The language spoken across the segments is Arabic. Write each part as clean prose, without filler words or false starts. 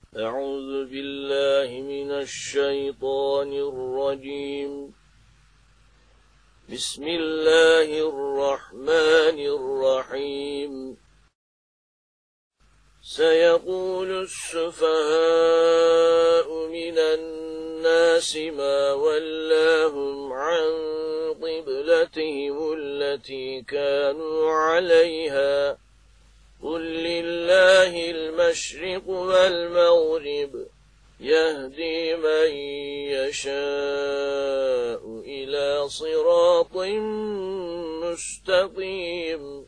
أعوذ بالله من الشيطان الرجيم. بسم الله الرحمن الرحيم. سيقول السفهاء من الناس ما ولاهم عن قبلتهم التي كانوا عليها قل لله المشرق والمغرب يهدي من يشاء إلى صراط مستقيم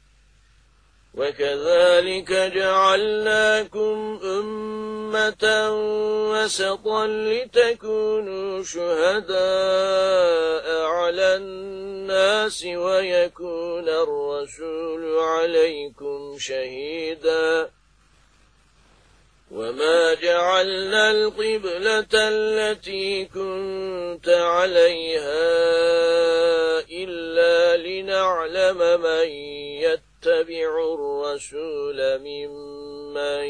وكذلك جعلناكم أمة وسطا لتكونوا شهداء على الناس ويكون الرسول عليكم شهيدا وما جعلنا القبلة التي كنت عليها إلا لنعلم من يتبع الرسول ممن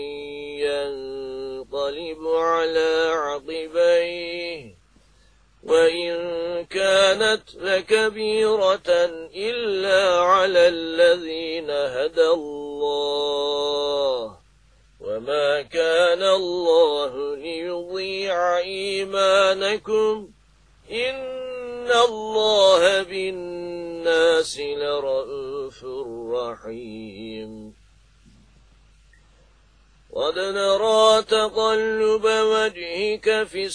ينقلب على عقبيه وإن كانت لكبيرة إلا على الذين هدى الله وما كان الله ليضيع إيمانكم إن الله بالناس لرءوف رحيم قد نرى تقلب وجهك في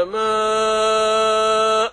السماء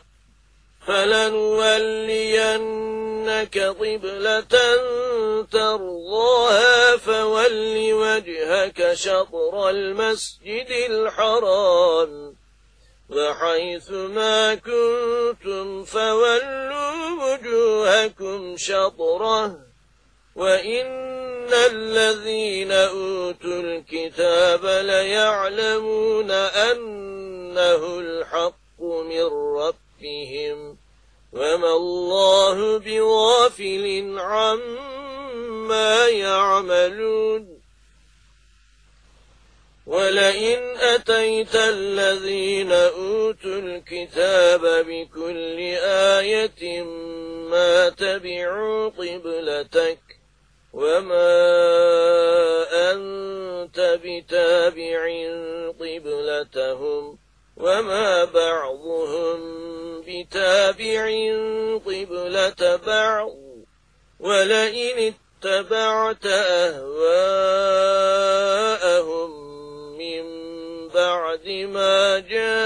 فلنولينك قبلة ترضاها فول وجهك شطر المسجد الحرام وحيث ما كنتم فولوا وجوهكم شطره وإن الذين أوتوا الكتاب ليعلمون أنه الحق من ربهم وما الله بغافل عما يعملون ولئن أتيت الذين أوتوا الكتاب بكل آية ما تبعوا قبلتك وما أنت بتابع قبلتهم وما بعضهم بتابع قبلة بعض ولئن اتبعت أهواءهم من بعد ما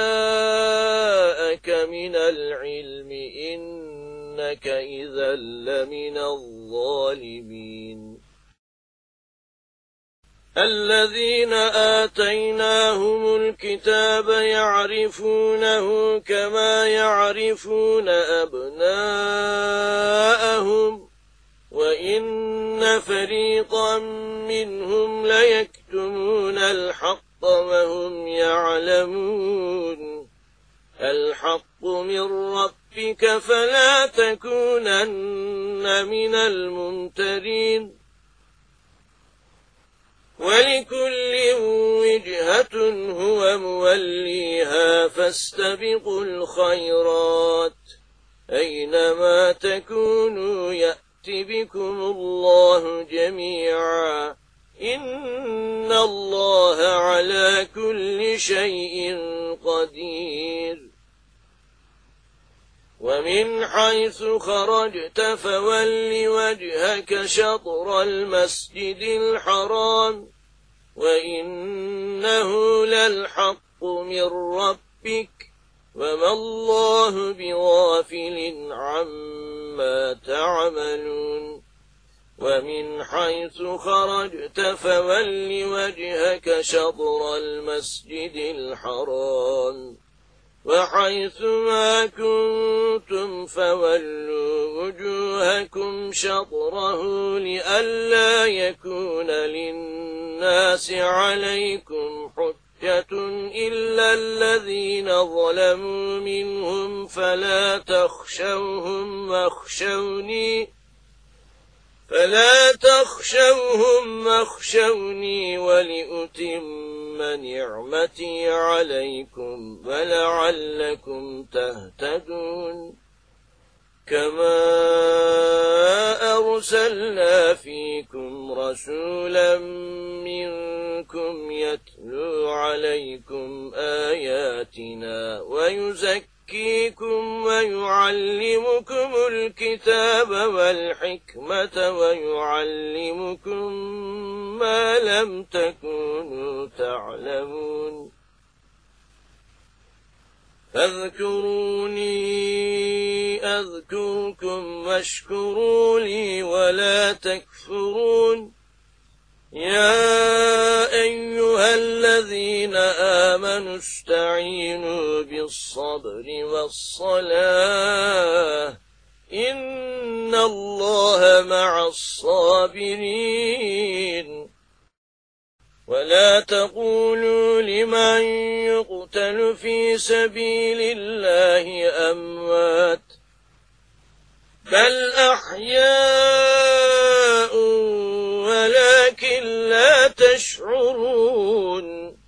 جاءك من العلم إنك إذا لمن الظالمين الذين آتيناهم الكتاب يعرفونه كما يعرفون أبناءهم وإن فريقا منهم ليكتمون الحق وهم يعلمون الحق من ربك فلا تكونن من الممترين ولكل وجهة هو موليها فاستبقوا الخيرات أينما تكونوا يأت بكم الله جميعا إن الله على كل شيء قدير ومن حيث خرجت فول وجهك شطر المسجد الحرام وإنه للحق من ربك وما الله بغافل عما تعملون ومن حيث خرجت فول وجهك شطر المسجد الحرام وحيث ما كنتم فولوا وجوهكم شطره لئلا يكون للناس عليكم حجة إلا الذين ظلموا منهم فلا تخشوهم واخشوني فلا تخشوهم واخشوني ولأتم نعمتي عليكم ولعلكم تهتدون كما أرسلنا فيكم رسولا منكم يتلو عليكم آياتنا ويزكيكم ويعلمكم الكتاب والحكمة ويعلمكم ما لم تكونوا تعلمون فاذكروني أذكركم واشكروا لي ولا تكفرون يا أيها الذين آمنوا استعينوا بالصبر والصلاة إن الله مع الصابرين ولا تقولوا لمن يقتل في سبيل الله أموات بل أحياء ولكن لا تشعرون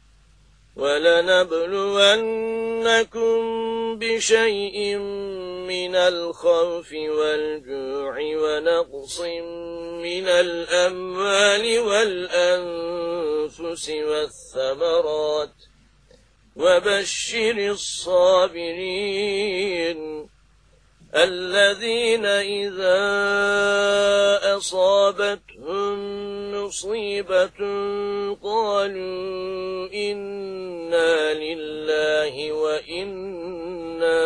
ولنبلونكم بشيء من الخوف والجوع ونقص من الأموال والأنفس والثمرات وبشر الصابرين الذين إذا أصابتهم مصيبة قالوا إنا لله وإنا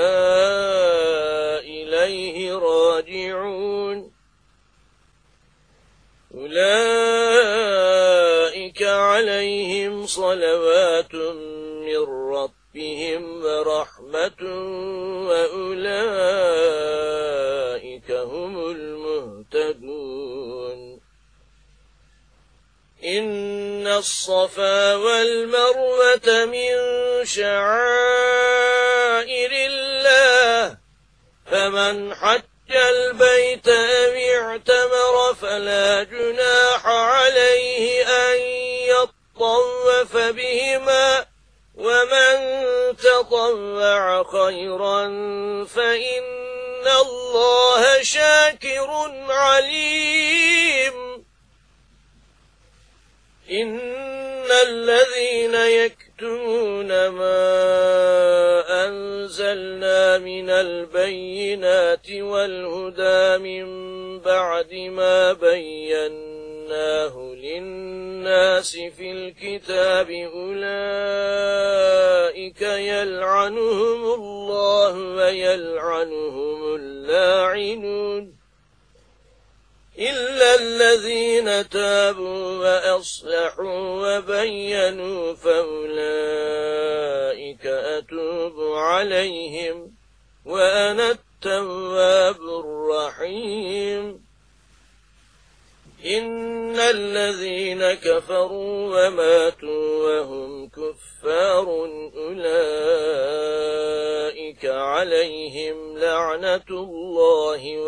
إليه راجعون أولئك عليهم صلوات من ربهم ورحمة وأولئك هم المهتدون إن الصفا والمروة من شعائر الله فمن حج البيت أو اعتمر فلا جناح عليه أن يطوف بهما ومن تطوع خيرا فإن الله شاكر عليم إن الذين يكتمون ما أنزلنا من البينات والهدى من بعد ما بيناه للناس في الكتاب أولئك يلعنهم الله ويلعنهم اللاعنون إلا الذين تابوا وأصلحوا وبينوا فأولئك أتوب عليهم وأنا التواب الرحيم إن الذين كفروا وماتوا وهم كفار أولئك عليهم لعنة الله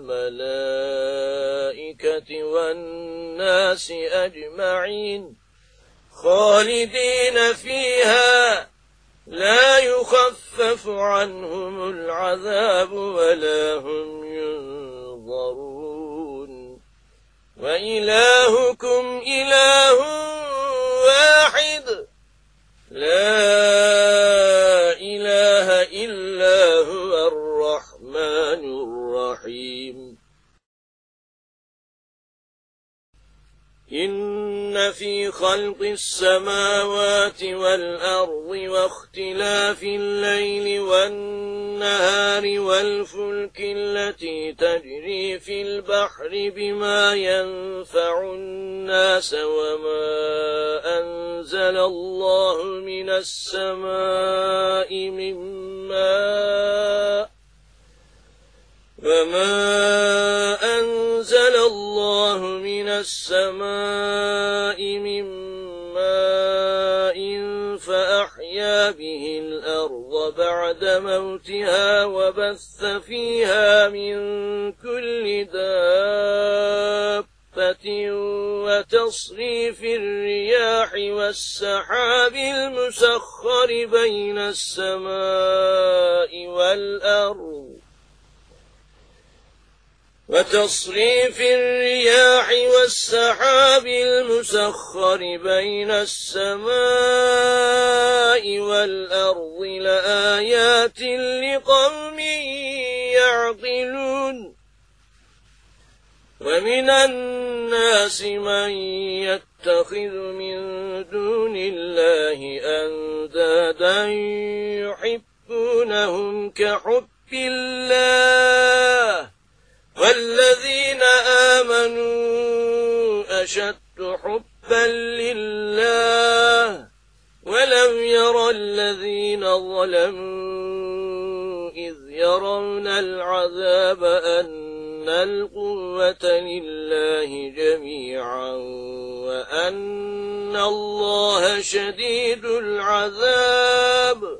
والملائكة والناس أجمعين خالدين فيها لا يخفف عنهم العذاب ولا هم ينظرون وإلهكم إله واحد لا إله إلا هو الرحمن الرحيم إن في خلق السماوات والأرض واختلاف الليل والنهار والفلك التي تجري في البحر بما ينفع الناس وما أنزل الله من السماء من ماء فأحيا به الأرض بعد موتها وبث فيها من كل دابة وتصريف الرياح والسحاب المسخر بين السماء والأرض لآيات لقوم يعقلون ومن الناس من يتخذ من دون الله أندادا يحبونهم كحب الله والذين آمنوا أشد حبا لله ولو يرى الذين ظلموا إذ يرون العذاب أن القوة لله جميعا وأن الله شديد العذاب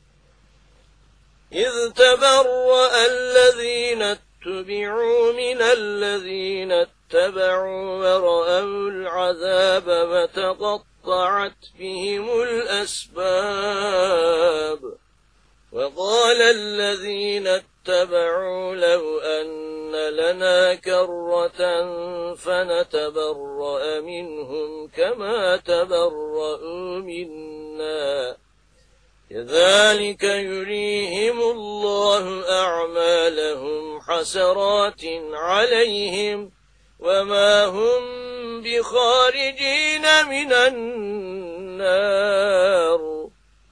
إذ تبرأ الذين اتبعوا من الذين اتبعوا ورأوا العذاب وتقطعت بهم الأسباب وقال الذين اتبعوا لو أن لنا كرة فنتبرأ منهم كما تبرؤوا منا كذلك يريهم الله أعمالهم حسرات عليهم وما هم بخارجين من النار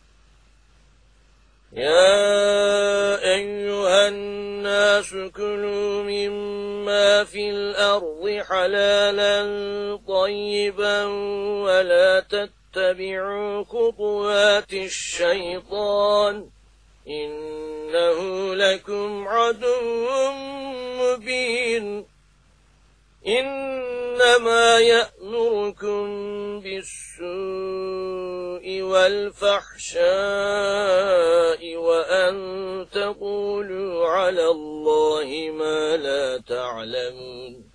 يا أيها الناس كلوا مما في الأرض حلالا طيبا ولا تتبعوا خطوات الشيطان إنه لكم عدو مبين إنما يأمركم بالسوء والفحشاء وأن تقولوا على الله ما لا تعلمون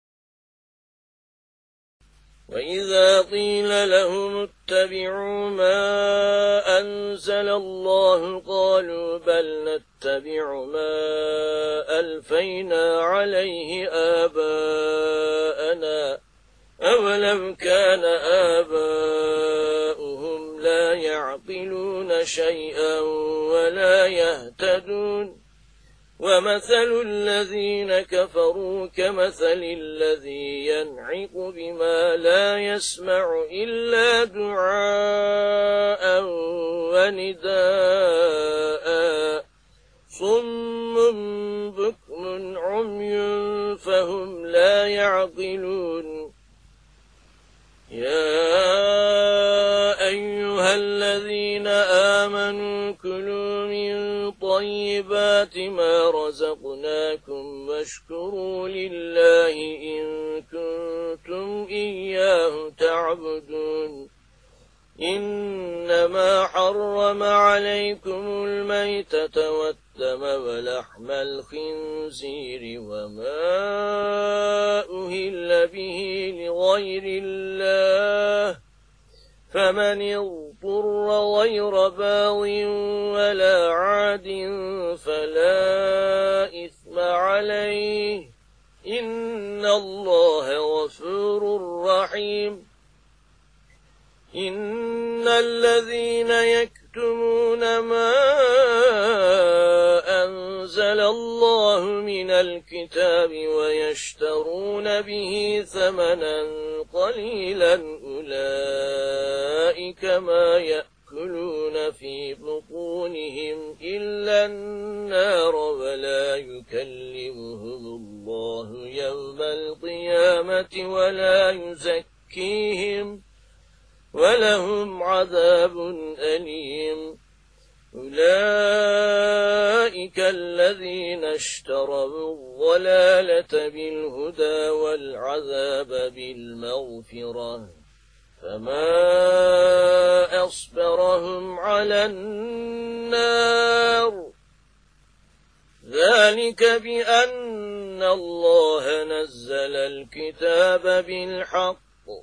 وإذا قيل لهم اتبعوا ما أنزل الله قالوا بل نتبع ما ألفينا عليه آباءنا أولو كان آباؤهم لا يعقلون شيئا ولا يهتدون ومثل الذين كفروا كمثل الذي ينعق بما لا يسمع إلا دعاء ونداء صم بكم عمي فهم لا يعقلون يا أيها الذين آمنوا كلوا من طيبات ما رزقناكم واشكروا لله إن كنتم إياه تعبدون إنما حرم عليكم الميتة والدم ولحم الخنزير وما أهل به لغير الله فمن اضطر غير باغ ولا عاد فلا إثم عليه إن الله غفور رحيم إن الذين يكتمون ما أنزل الله من الكتاب ويشترون به ثمنا قليلا أولئك ما يأكلون في بطونهم إلا النار ولا يكلمهم الله يوم القيامة ولا يزكيهم ولهم عذاب أليم أولئك الذين اشتروا الضلالة بالهدى والعذاب بالمغفرة فما أصبرهم على النار ذلك بأن الله نزل الكتاب بالحق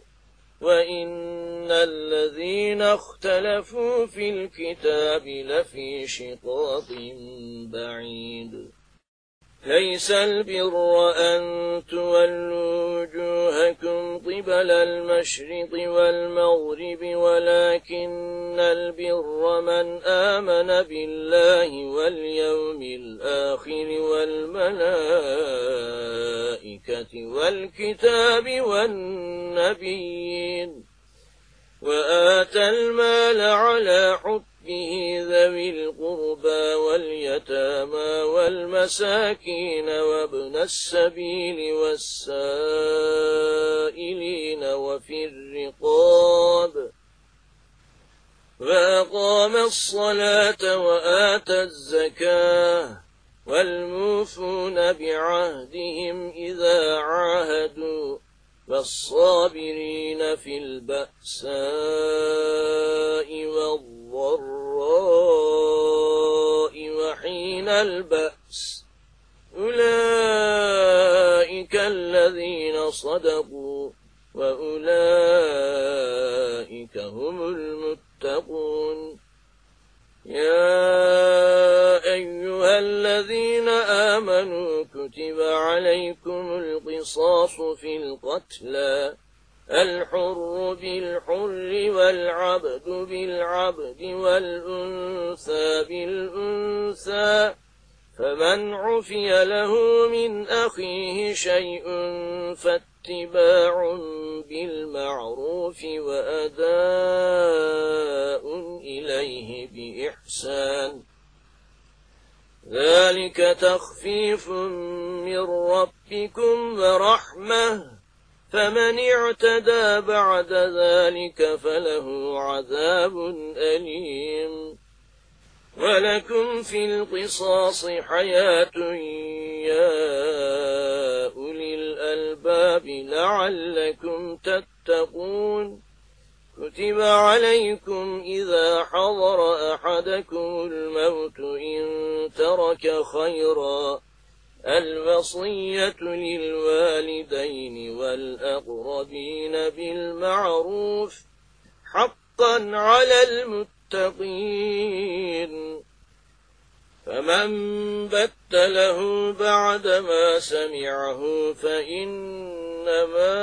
وإن الذين اختلفوا في الكتاب لفي شقاق بعيد ليس البر أن تولوا وجوهكم قبل المشرق والمغرب ولكن البر من آمن بالله واليوم الآخر والملائكة والكتاب والنبيين وآتى المال على حبه ذوي القربى واليتامى والمساكين وابن السبيل والسائلين وفي الرقاب وأقام الصلاة وآتى الزكاة والموفون بعهدهم إذا عاهدوا والصابرين في البأساء والضراء وحين البأس أولئك الذين صدقوا وأولئك هم المتقون يا أيها الذين آمنوا كتب عليكم القصاص في القتلى الحر بالحر والعبد بالعبد والأنثى بالأنثى فمن عفي له من أخيه شيء فاتباع بالمعروف وأداء إليه بإحسان ذلك تخفيف من ربكم ورحمة فمن اعتدى بعد ذلك فله عذاب أليم ولكم في القصاص حياة يا أولي الألباب لعلكم تتقون كتب عليكم إذا حضر أحدكم الموت إن ترك خيرا الوصية للوالدين والأقربين بالمعروف حقا على المتقين فمن بدله بعدما سمعه فإنما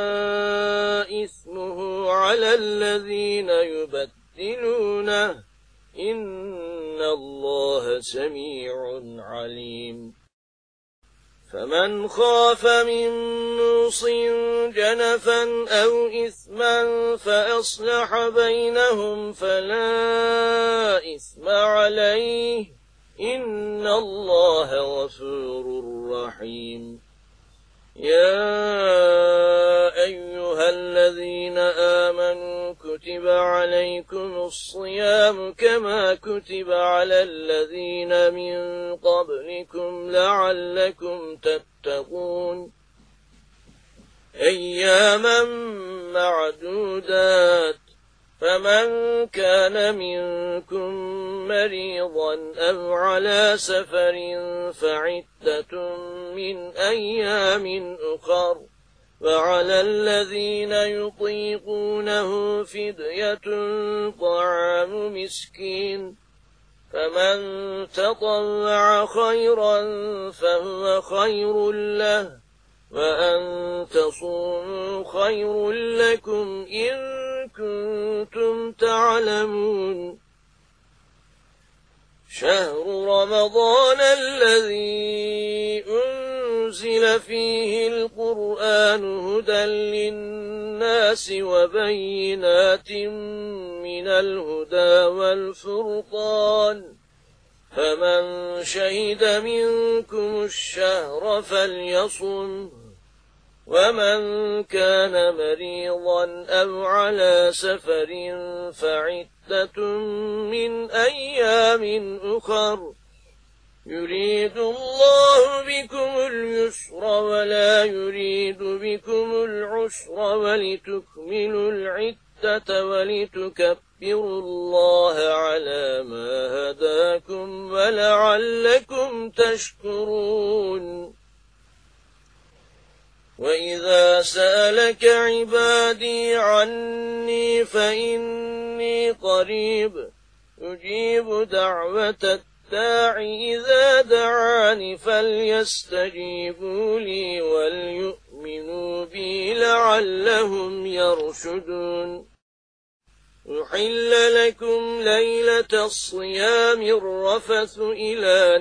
إثمه على الذين يبدلونه إن الله سميع عليم فمن خاف من موص جنفا أو إثما فأصلح بينهم فلا إثم عليه إن الله غفور رحيم يا أيها الذين آمنوا كتب عليكم الصيام كما كتب على الذين من قبلكم لعلكم تتقون أياما معدودات فمن كان منكم مريضا أو على سفر فعدة من أيام أخر وعلى الذين يطيقونه فدية طعام مسكين فمن تطوع خيرا فهو خير له وأن تصوموا خير لكم إن كنتم تعلمون شهر رمضان الذي أنزل فيه القرآن هدى للناس وبينات من الهدى والفرقان فمن شهد منكم الشهر فليصم ومن كان مريضا أو على سفر فعدة من أيام أخر يريد الله بكم اليسر ولا يريد بكم العسر ولتكملوا العدة ولتكبروا الله على ما هداكم ولعلكم تشكرون وإذا سألك عبادي عني فإني قريب أجيب دعوة الداع إذا دعاني فليستجيبوا لي وليؤمنوا بي لعلهم يرشدون أحل لكم ليلة الصيام الرفث إلى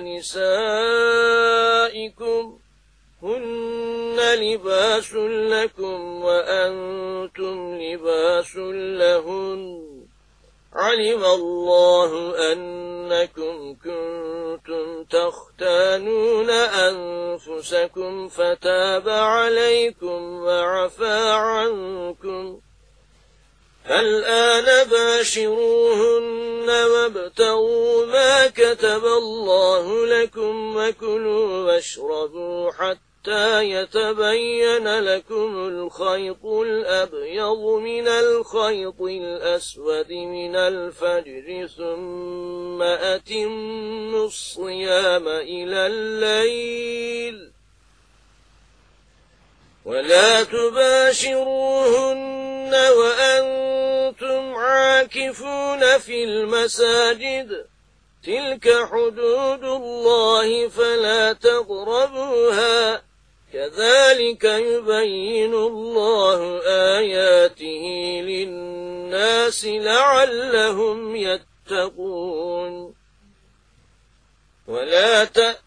نسائكم هن لباس لكم وأنتم لباس لهن علم الله أنكم كنتم تختانون أنفسكم فتاب عليكم وعفى عنكم فالآن باشروهن وابتغوا ما كتب الله لكم وكلوا واشربوا حتى يتبين لكم الخيط الأبيض من الخيط الأسود من الفجر ثم أتموا الصيام إلى الليل ولا تباشروهن وأنتم عاكفون في المساجد تلك حدود الله فلا تقربوها كذلك يبين الله آياته للناس لعلهم يتقون ولا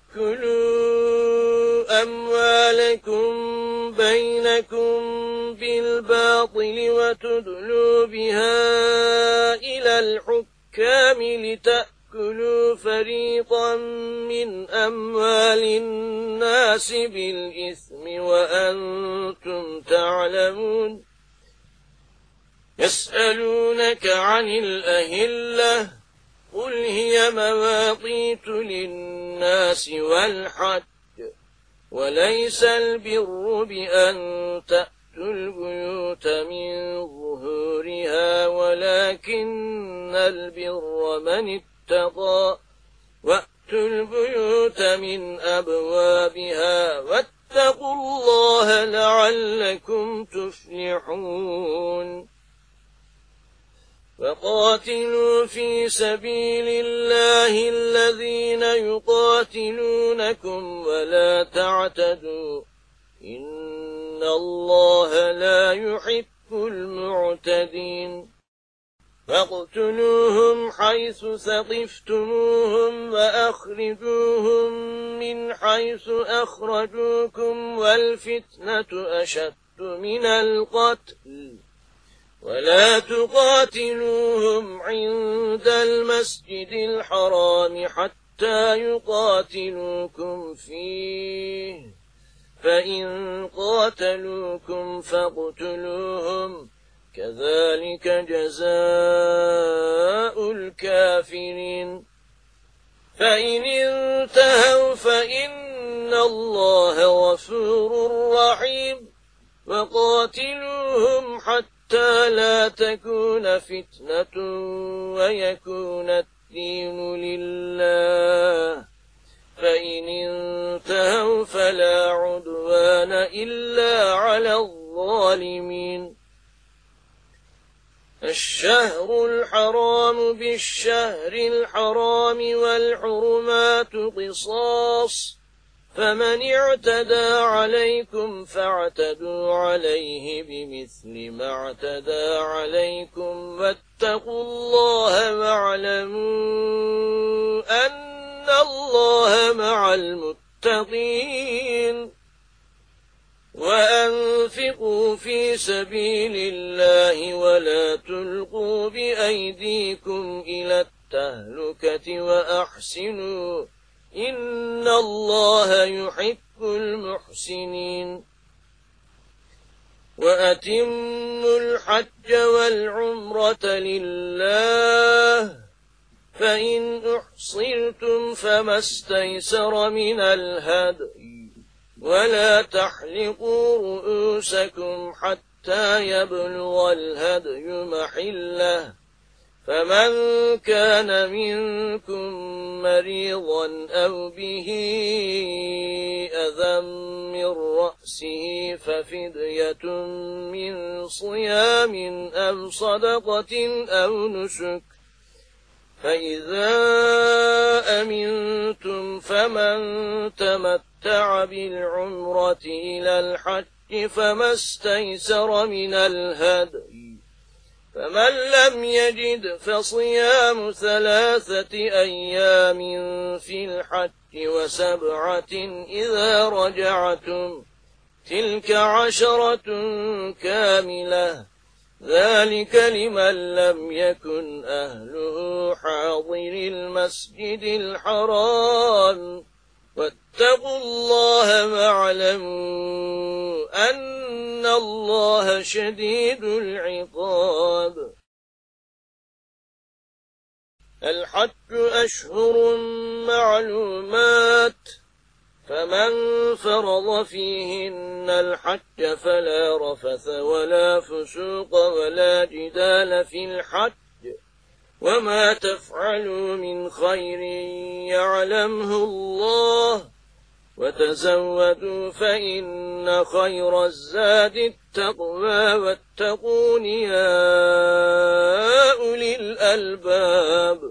تأكلوا أموالكم بينكم بالباطل وتدلوا بها إلى الحكام لتأكلوا فريقا من أموال الناس بالإثم وأنتم تعلمون يسألونك عن الأهلة قل هي مواقيت للناس والحج وليس البر بأن تأتوا البيوت من ظهورها ولكن البر من اتقى وأتوا البيوت من أبوابها واتقوا الله لعلكم تفلحون وقاتلوا في سبيل الله الذين يقاتلونكم ولا تعتدوا إن الله لا يحب المعتدين فاقتلوهم حيث ثقفتموهم وأخرجوهم من حيث أخرجوكم والفتنة أشد من القتل ولا تقاتلوهم عند المسجد الحرام حتى يقاتلوكم فيه فإن قاتلوكم فاقتلوهم كذلك جزاء الكافرين فإن انتهوا فإن الله غفور رحيم وقاتلوهم حتى لا تكون فتنة ويكون الدين لله فإن انتهوا فلا عدوان إلا على الظالمين الشهر الحرام بالشهر الحرام والحرمات قصاص فمن اعتدى عليكم فاعتدوا عليه بمثل ما اعتدى عليكم واتقوا الله واعلموا أن الله مع المتقين وأنفقوا في سبيل الله ولا تلقوا بأيديكم إلى التهلكة وأحسنوا إن الله يحب المحسنين وأتموا الحج والعمرة لله فإن أحصرتم فما استيسر من الهدي ولا تحلقوا رؤوسكم حتى يبلغ الهدي محله فمن كان منكم مريضا أو به أذى من رأسه ففدية من صيام أو صدقة أو نسك فإذا أمنتم فمن تمتع بالعمرة إلى الحج فما استيسر من الهدي فمن لم يجد فصيام 3 أيام في الحج و7 إذا رجعتم تلك 10 كاملة ذلك لمن لم يكن أهله حاضر المسجد الحرام واتقوا الله واعلموا أن الله شديد العقاب الحج أشهر معلومات فمن فرض فيهن الحج فلا رفث ولا فسوق ولا جدال في الحج وما تفعلوا من خير يعلمه الله وتزودوا فإن خير الزاد التقوى واتقون يا أولي الألباب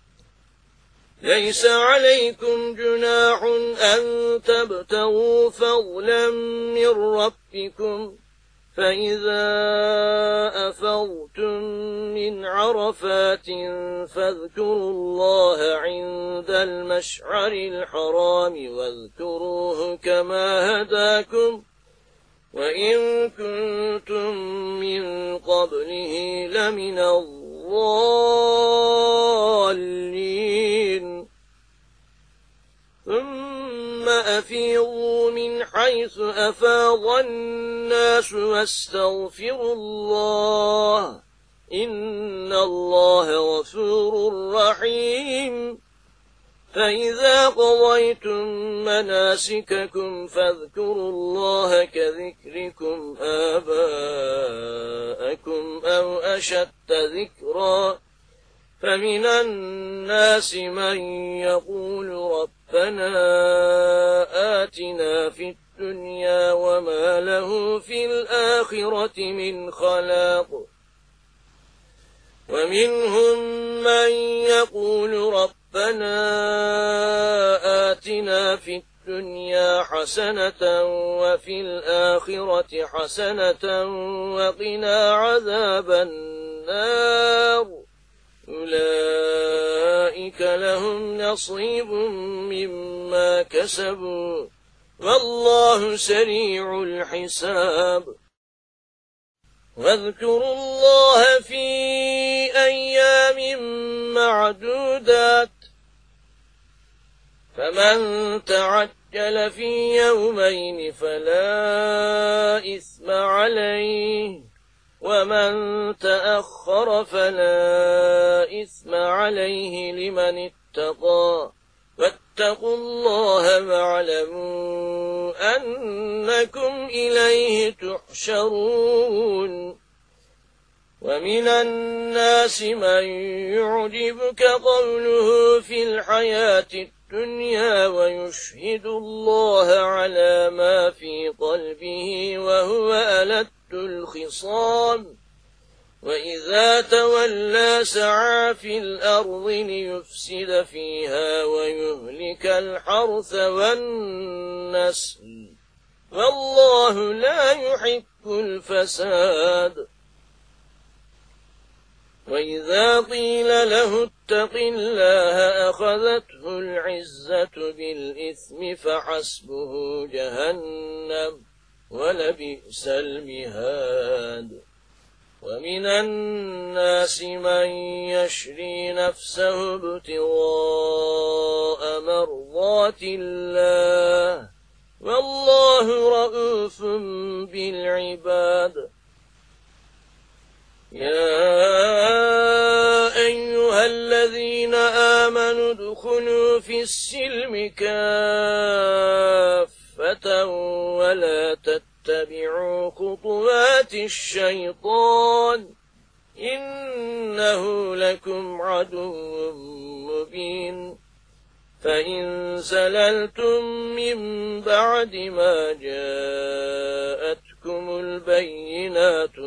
ليس عليكم جناح أن تبتغوا فضلا من ربكم فإذا أفضتم من عرفات فاذكروا الله عند المشعر الحرام واذكروه كما هداكم وإن كنتم من قبله لمن الضالين ثم أفيضوا من حيث أفاض الناس واستغفروا الله إن الله غفور رحيم فإذا قضيتم مناسككم فاذكروا الله كذكركم آباءكم أو أشد ذكرا فمن الناس من يقول ربنا آتنا في الدنيا وما له في الآخرة من خلاق ومنهم من يقول ربنا آتنا في الدنيا حسنة وفي الآخرة حسنة وقنا عذاب النار أولئك لهم نصيب مما كسبوا والله سريع الحساب واذكروا الله في أيام معدودات فمن تعجل في يومين فلا إثم عليه ومن تأخر فلا إثم عليه لمن اتقى واتقوا الله واعلموا أنكم إليه تحشرون ومن الناس من يعجبك قوله في الحياة الدنيا ويشهد الله على ما في قلبه وهو ألد الخصام وإذا تولى سعى في الأرض ليفسد فيها ويهلك الحرث والنسل والله لا يحب الفساد وإذا قيل له اتق الله أخذته العزة بالإثم فحسبه جهنم ولبئس المهاد ومن الناس من يشري نفسه ابتغاء مرضات الله والله رؤوف بالعباد يا أيها الذين آمنوا ادخلوا في السلم كافة ولا تتبعوا خطوات الشيطان إنه لكم عدو مبين فإن زللتم من بعد ما جاءتكم البينات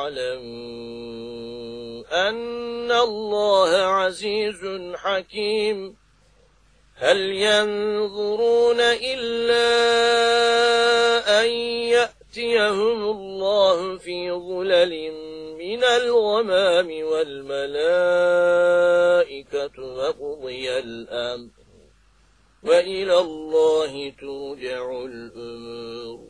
فاعلموا أن الله عزيز حكيم هل ينظرون إلا أن يأتيهم الله في ظلل من الغمام والملائكة وقضي الأمر وإلى الله ترجع الأمور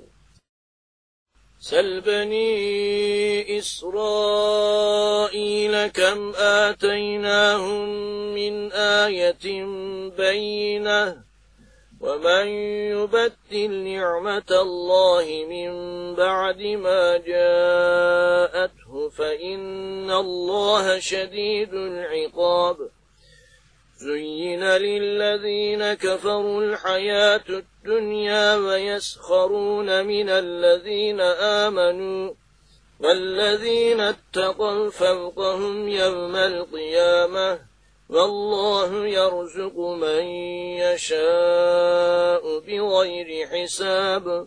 سل بني إسرائيل كم آتيناهم من آية بينة ومن يبدل نعمة الله من بعد ما جاءته فإن الله شديد العقاب زين للذين كفروا الحياة الدنيا ويسخرون من الذين آمنوا والذين اتقوا فوقهم يوم القيامة والله يرزق من يشاء بغير حساب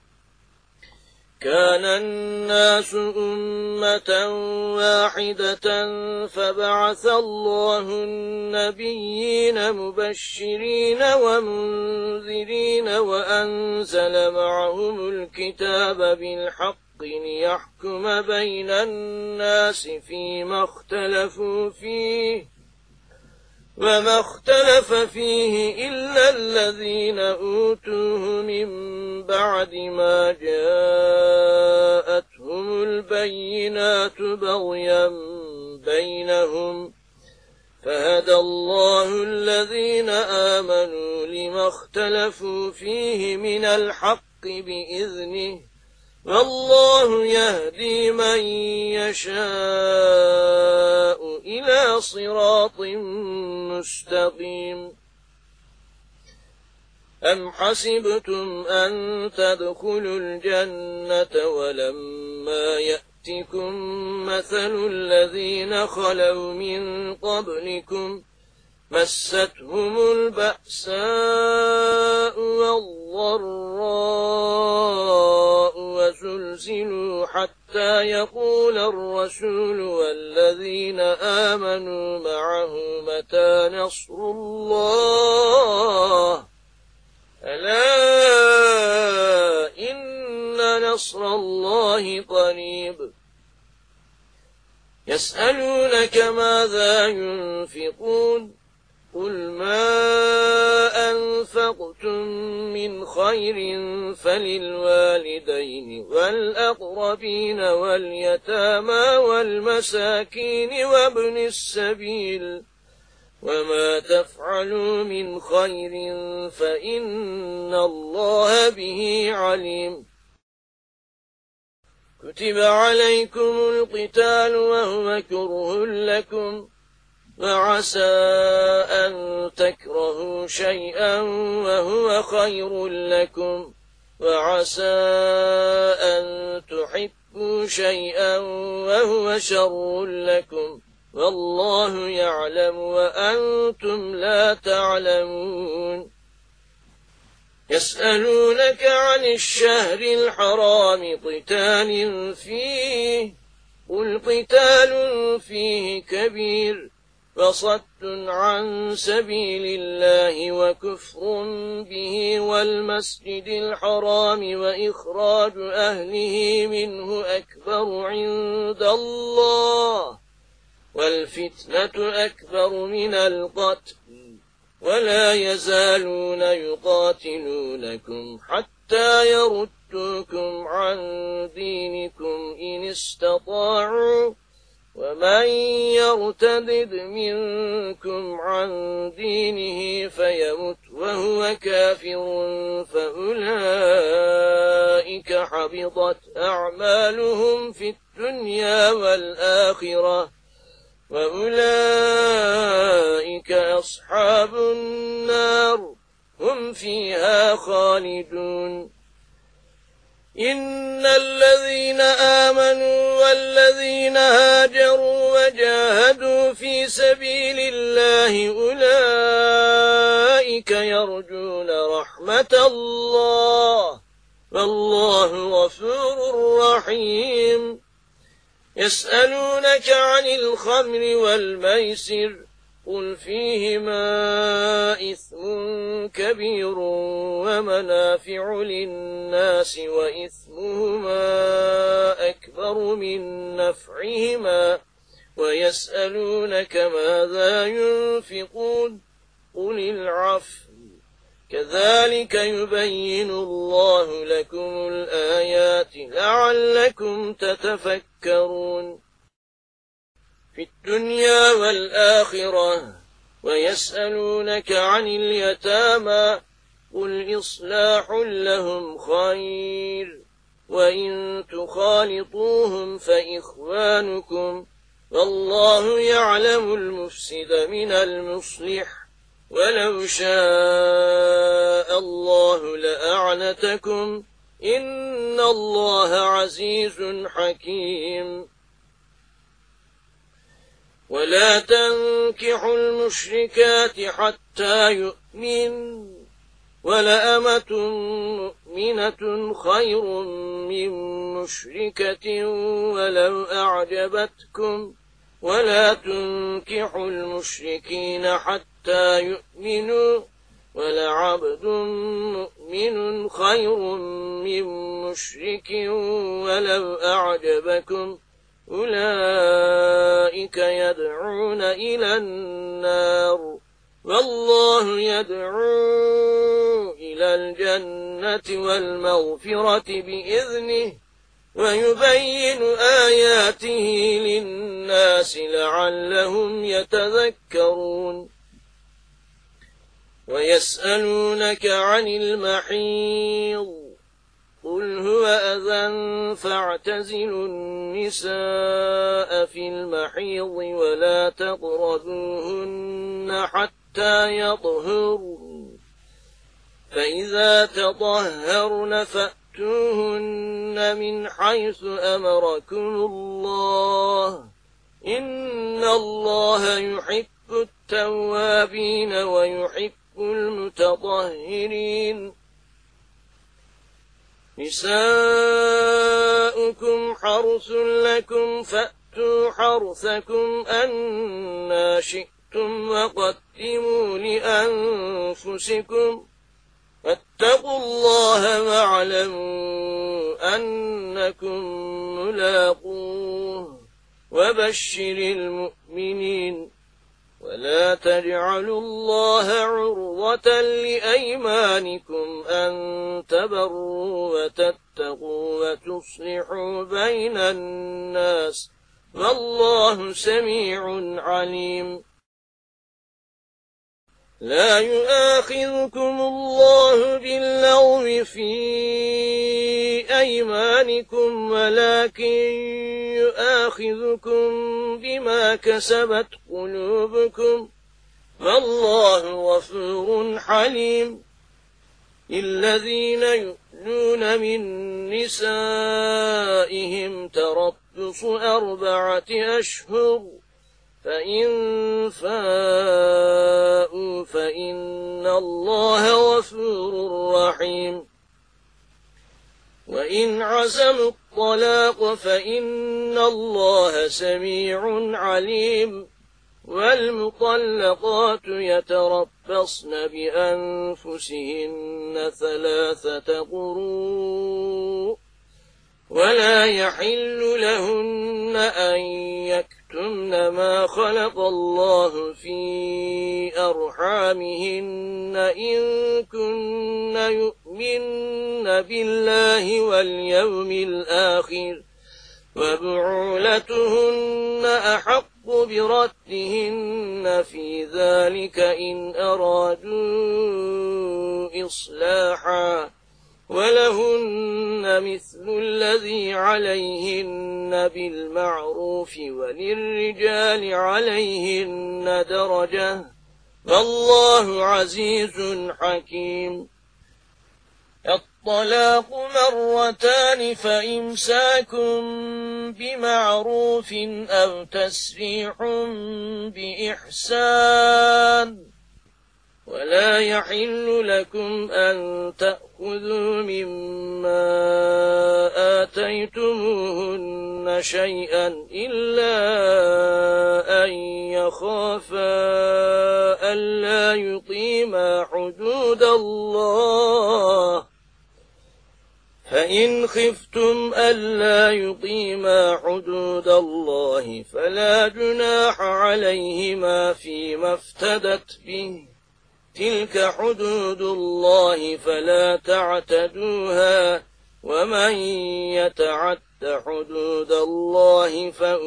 كان الناس أمة واحدة فبعث الله النبيين مبشرين ومنذرين وأنزل معهم الكتاب بالحق ليحكم بين الناس فيما اختلفوا فيه وما اختلف فيه إلا الذين أوتوه من بعد ما جاءتهم البينات بغيا بينهم فهدى الله الذين آمنوا لما اختلفوا فيه من الحق بإذنه والله يهدي من يشاء إلى صراط مستقيم أم حسبتم أن تدخلوا الجنة ولما يأتكم مثل الذين خلوا من قبلكم مستهم البأساء والضراء وزلزلوا حتى يقول الرسول والذين آمنوا معه متى نصر الله ألا إن نصر الله قريب يسألونك ماذا ينفقون قل ما أنفقتم من خير فللوالدين والأقربين واليتامى والمساكين وابن السبيل وما تفعلوا من خير فإن الله به عليم كتب عليكم القتال وهو كره لكم وعسى أن تكرهوا شيئا وهو خير لكم وعسى أن تحبوا شيئا وهو شر لكم والله يعلم وأنتم لا تعلمون يسألونك عن الشهر الحرام قتال فيه قل قتال فيه كبير وصد عن سبيل الله وكفر به والمسجد الحرام وإخراج أهله منه أكبر عند الله والفتنة أكبر من القتل ولا يزالون يقاتلونكم حتى يردوكم عن دينكم إن استطاعوا ومن يرتد منكم عن دينه فيمت وهو كافر فأولئك حبطت أعمالهم في الدنيا والآخرة وأولئك أصحاب النار هم فيها خالدون إن الذين آمنوا والذين هاجروا وجاهدوا في سبيل الله أولئك يرجون رحمة الله والله غفور رحيم يسألونك عن الخمر والميسر قل فيهما إثم كبير ومنافع للناس وإثمهما أكبر من نفعهما ويسألونك ماذا ينفقون قل العفو كذلك يبين الله لكم الآيات لعلكم تتفكرون في الدنيا والآخرة ويسألونك عن اليتامى قل إصلاح لهم خير وإن تخالطوهم فإخوانكم والله يعلم المفسد من المصلح ولو شاء الله لأعنتكم إن الله عزيز حكيم ولا تنكحوا المشركات حتى يؤمن ولأمة مؤمنة خير من مشركة ولو أعجبتكم ولا تنكحوا المشركين حتى يؤمنوا ولعبد مؤمن خير من مشرك ولو أعجبكم أولئك يدعون إلى النار والله يدعو إلى الجنة والمغفرة بإذنه ويبين آياته للناس لعلهم يتذكرون ويسألونك عن المحيض قل هو أذى فاعتزلوا النساء في المحيض ولا تقربوهن حتى يطهرن فإذا تطهرن فأتوهن من حيث أمركم الله إن الله يحب التوابين ويحب المتطهرين نساؤكم حرث لكم فأتوا حرثكم أنا شئتم وقدموا لأنفسكم واتقوا الله واعلموا أنكم ملاقوه وبشر المؤمنين ولا تجعلوا الله عرضة لأيمانكم أن تبروا وتتقوا وتصلحوا بين الناس والله سميع عليم لا يؤاخذكم الله باللغو في أيمانكم ولكن يؤاخذكم بما كسبت قلوبكم والله غفور حليم الذين يؤلون من نسائهم تربص 4 أشهر فإن فاءوا فإن الله غفور رحيم وإن عزموا الطلاق فإن الله سميع عليم والمطلقات يتربصن بأنفسهن 3 قروء ولا يحل لهن أن يكتمن ما خلق الله في أرحامهن إن كن يؤمن بالله واليوم الآخر وبعولتهن أحق بردهن في ذلك إن أرادوا إصلاحا ولهن مثل الذي عليهن بالمعروف وللرجال عليهن درجة والله عزيز حكيم الطلاق مرتان فإمساك بمعروف أو تسريح بإحسان ولا يحل لكم أن تأخذوا مما آتيتموهن شيئا إلا أن يخافا ألا يقيما حدود الله فإن خفتم ألا يقيما حدود الله فلا جناح عليهما فيما افتدت به تلك حدود الله فلا تعتدوها ومن يتعد حدود الله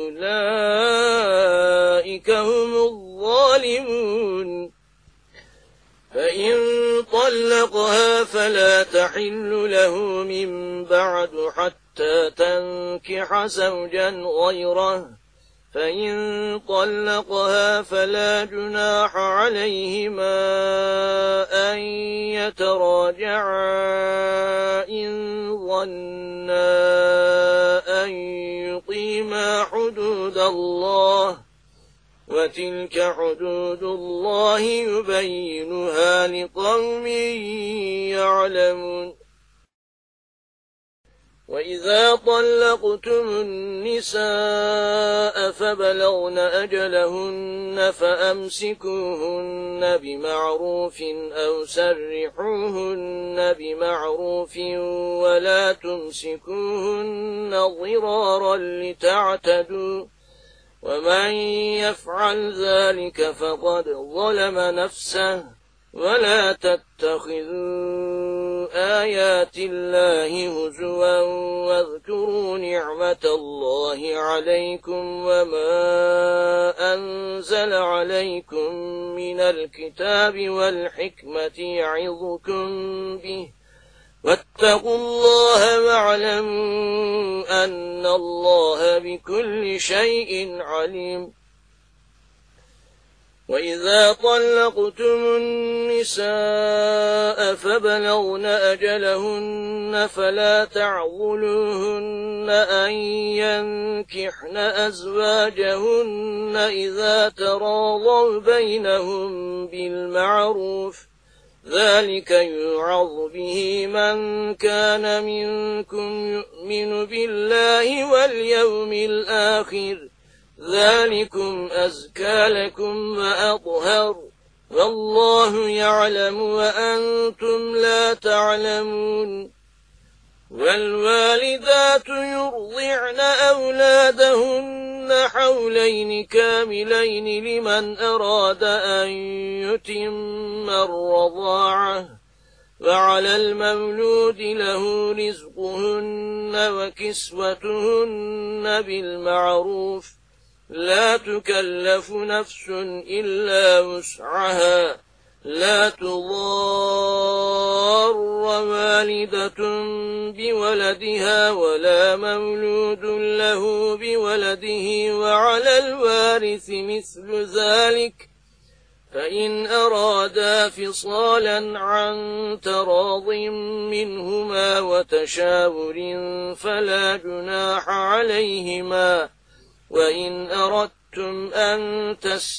فأولئك هم الظالمون فإن طلقها فلا تحل له من بعد حتى تنكح زوجا غيره فإن طلقها فلا جناح عليهما أن يتراجعا إن ظنا أن يقيما حدود الله وتلك حدود الله يبينها لقوم يعلمون وإذا طلقتم النساء فبلغن أجلهن فأمسكوهن بمعروف أو سرحوهن بمعروف ولا تمسكوهن ضرارا لتعتدوا ومن يفعل ذلك فقد ظلم نفسه ولا تتخذوا آيات الله هزوا واذكروا نعمة الله عليكم وما أنزل عليكم من الكتاب والحكمة يعظكم به واتقوا الله واعلموا أن الله بكل شيء عليم وإذا طلقتم النساء فبلغن أجلهن فلا تعضلوهن أن ينكحن أزواجهن إذا تراضوا بينهم بالمعروف ذلك يوعظ به من كان منكم يؤمن بالله واليوم الآخر ذلكم أزكى لكم وأطهر والله يعلم وأنتم لا تعلمون والوالدات يرضعن أولادهن حولين كاملين لمن أراد أن يتم الرضاعة وعلى المولود له رزقهن وكسوتهن بالمعروف لا تكلف نفس إلا وسعها لا تضار والدة بولدها ولا مولود له بولده وعلى الوارث مثل ذلك فإن أرادا فصالا عن تراض منهما وتشاور فلا جناح عليهما وإن أردتم أن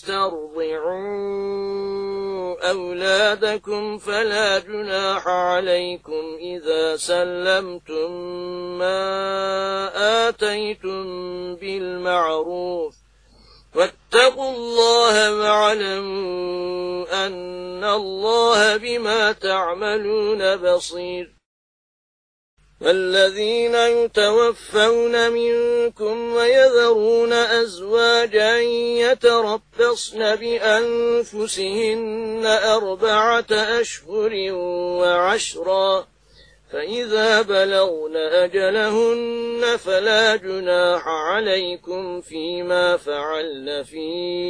تسترضعوا أولادكم فلا جناح عليكم إذا سلمتم ما آتيتم بالمعروف واتقوا الله واعلموا أن الله بما تعملون بصير والذين يتوفون منكم ويذرون أزواجا يتربصن بأنفسهن 4 أشهر وعشرا فإذا بلغن أجلهن فلا جناح عليكم فيما فعلن في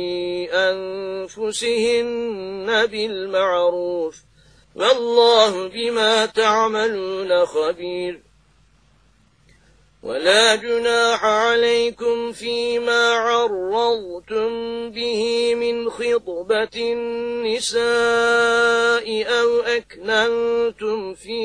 أنفسهن بالمعروف والله بما تعملون خبير ولا جناح عليكم فيما عرضتم به من خطبة النساء أو أكننتم في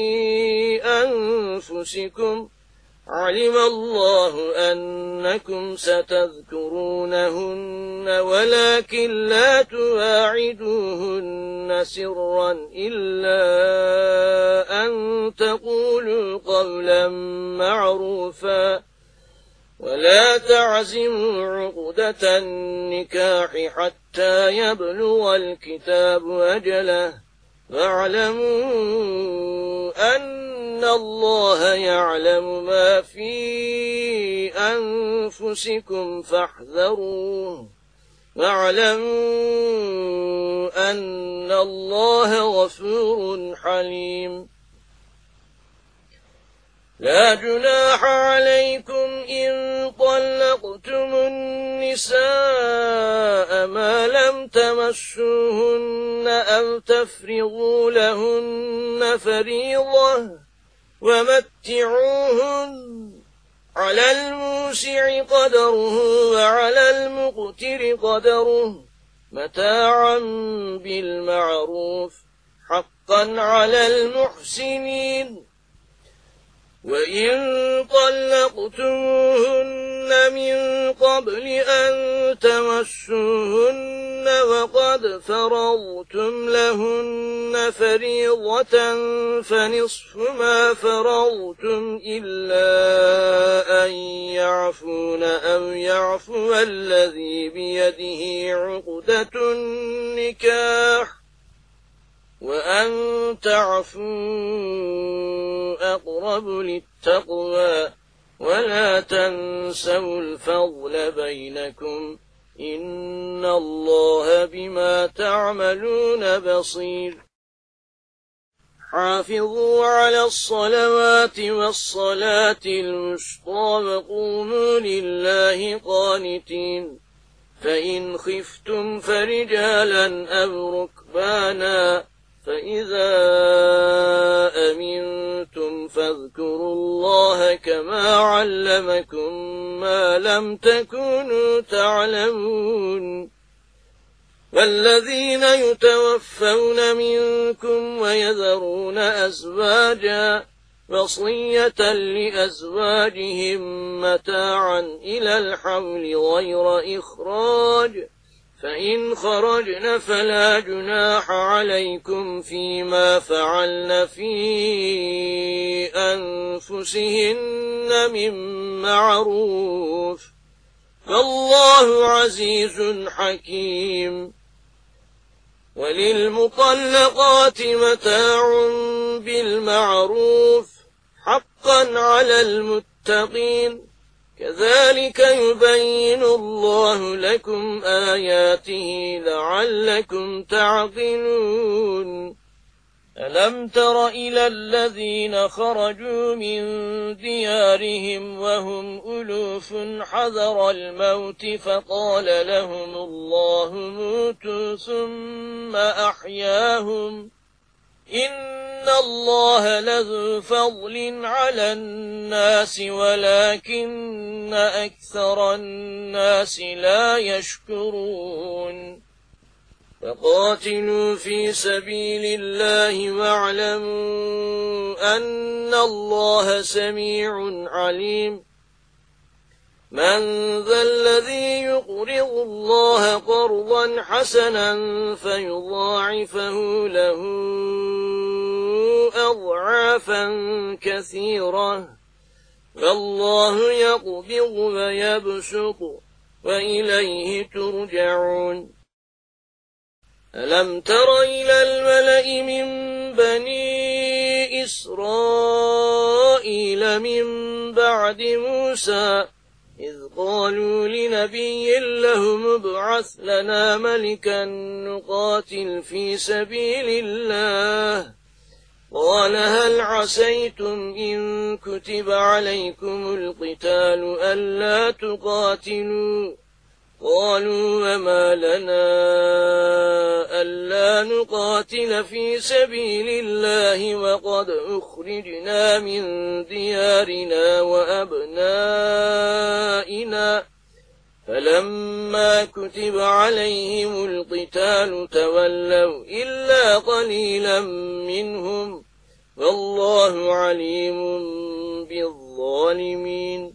أنفسكم علم الله أنكم ستذكرونهن ولكن لا تواعدوهن سرا إلا أن تقولوا قولا معروفا ولا تعزموا عقدة النكاح حتى يبلغ الكتاب أجله واعلموا أن الله يعلم ما في أنفسكم فاحذروه واعلموا أن الله غفور حليم لا جناح عليكم إن طلقتم النساء ما لم تمسوهن أو تفرضوا لهن فريضة ومتعوهن على الموسع قدره وعلى المقتر قدره متاعا بالمعروف حقا على المحسنين وإن طلقتموهن من قبل أن تمسوهن وقد فرضتم لهن فريضة فنصف ما فرضتم إلا أن يعفون أو يعفو الذي بيده عقدة النكاح وأن تعفوا أقرب للتقوى ولا تنسوا الفضل بينكم إن الله بما تعملون بصير حافظوا على الصلوات والصلاة الوسطى وقوموا لله قانتين فإن خفتم فرجالا أو ركبانا فإذا أمنتم فاذكروا الله كما علمكم ما لم تكونوا تعلمون والذين يتوفون منكم ويذرون أزواجا وصية لأزواجهم متاعا إلى الحول غير إخراج فإن خرجن فلا جناح عليكم فيما فعلن في أنفسهن من معروف فالله عزيز حكيم وللمطلقات متاع بالمعروف حقا على المتقين كذلك يبين الله لكم آياته لعلكم تعقلون ألم تر إلى الذين خرجوا من ديارهم وهم ألوف حذر الموت فقال لهم الله موتوا ثم أحياهم إن الله لذو فضل على الناس ولكن أكثر الناس لا يشكرون فقاتلوا في سبيل الله واعلموا أن الله سميع عليم من ذا الذي يقرض الله قرضا حسنا فيضاعفه له أضعافا كثيرة فالله يقبض ويبسط وإليه ترجعون ألم تر إلى الملأ من بني إسرائيل من بعد موسى إذ قالوا لنبي لهم ابعث لنا ملكا نقاتل في سبيل الله قال هل عسيتم إن كتب عليكم القتال ألا تقاتلوا قالوا وما لنا ألا نقاتل في سبيل الله وقد أخرجنا من ديارنا وأبنائنا فلما كتب عليهم القتال تولوا إلا قليلا منهم والله عليم بالظالمين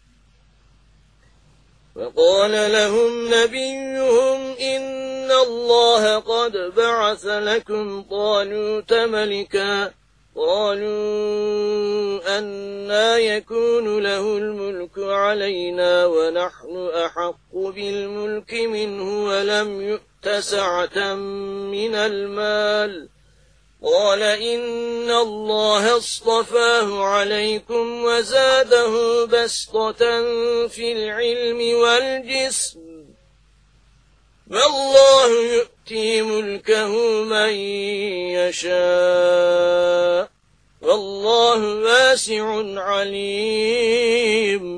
وقال لهم نبيهم إن الله قد بعث لكم طالوت ملكا قالوا أنى يكون له الملك علينا ونحن أحق بالملك منه ولم يؤت سعة من المال قال إن الله اصطفاه عليكم وزاده بسطة في العلم والجسم والله يؤتي ملكه من يشاء والله واسع عليم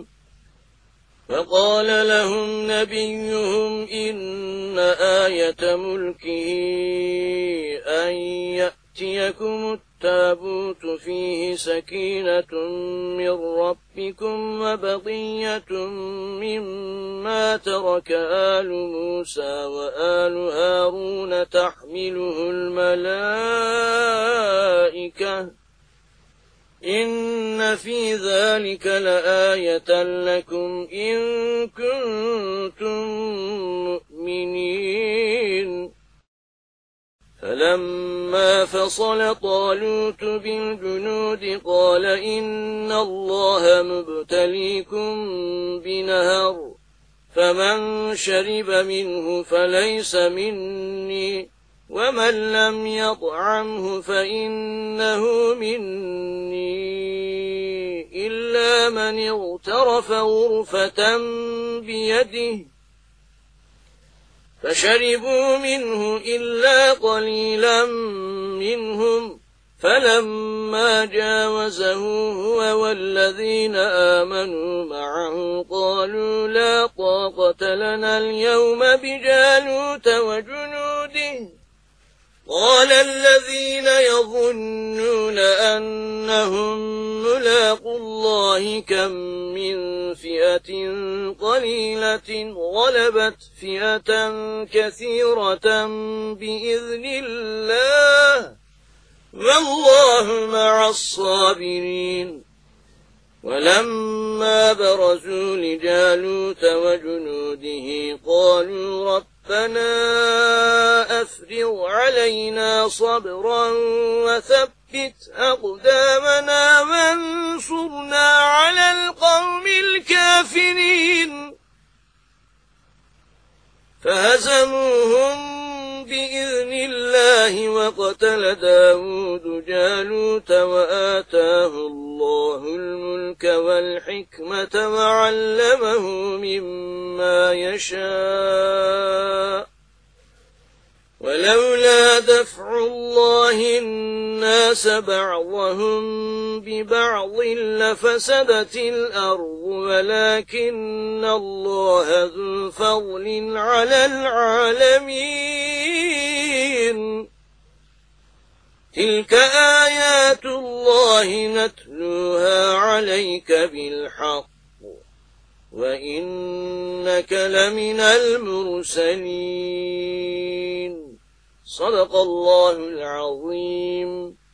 فقال لهم نبيهم إن آية ملكه أن يأتيكم التابوت فيه سكينة من ربكم وبقية مما ترك آل موسى وآل هارون تحمله الملائكة إن في ذلك لآية لكم إن كنتم مؤمنين فلما فصل طالوت بالجنود قال إن الله مبتليكم بنهر فمن شرب منه فليس مني ومن لم يطعمه فإنه مني إلا من اغترف غرفة بيده فشربوا منه إلا قليلا منهم فلما جاوزه هو والذين آمنوا معه قالوا لا طاقة لنا اليوم بجالوت وجنوده قال الذين يظنون أنهم ملاقوا الله كم من فئة قليلة غلبت فئة كثيرة بإذن الله والله مع الصابرين ولما برزوا لجالوت وجنوده قالوا ربنا أفرغ علينا صبرا وثبت أقدامنا وانصرنا على القوم الكافرين فهزموهم بإذن الله وقتل داود جالوت وآتاه الله الملك والحكمة وعلمه مما يشاء ولولا دفع الله الناس بعضهم ببعض لفسدت الأرض ولكن الله ذو فضل على العالمين تلك آيات الله نتلوها عليك بالحق وإنك لمن المرسلين صدق الله العظيم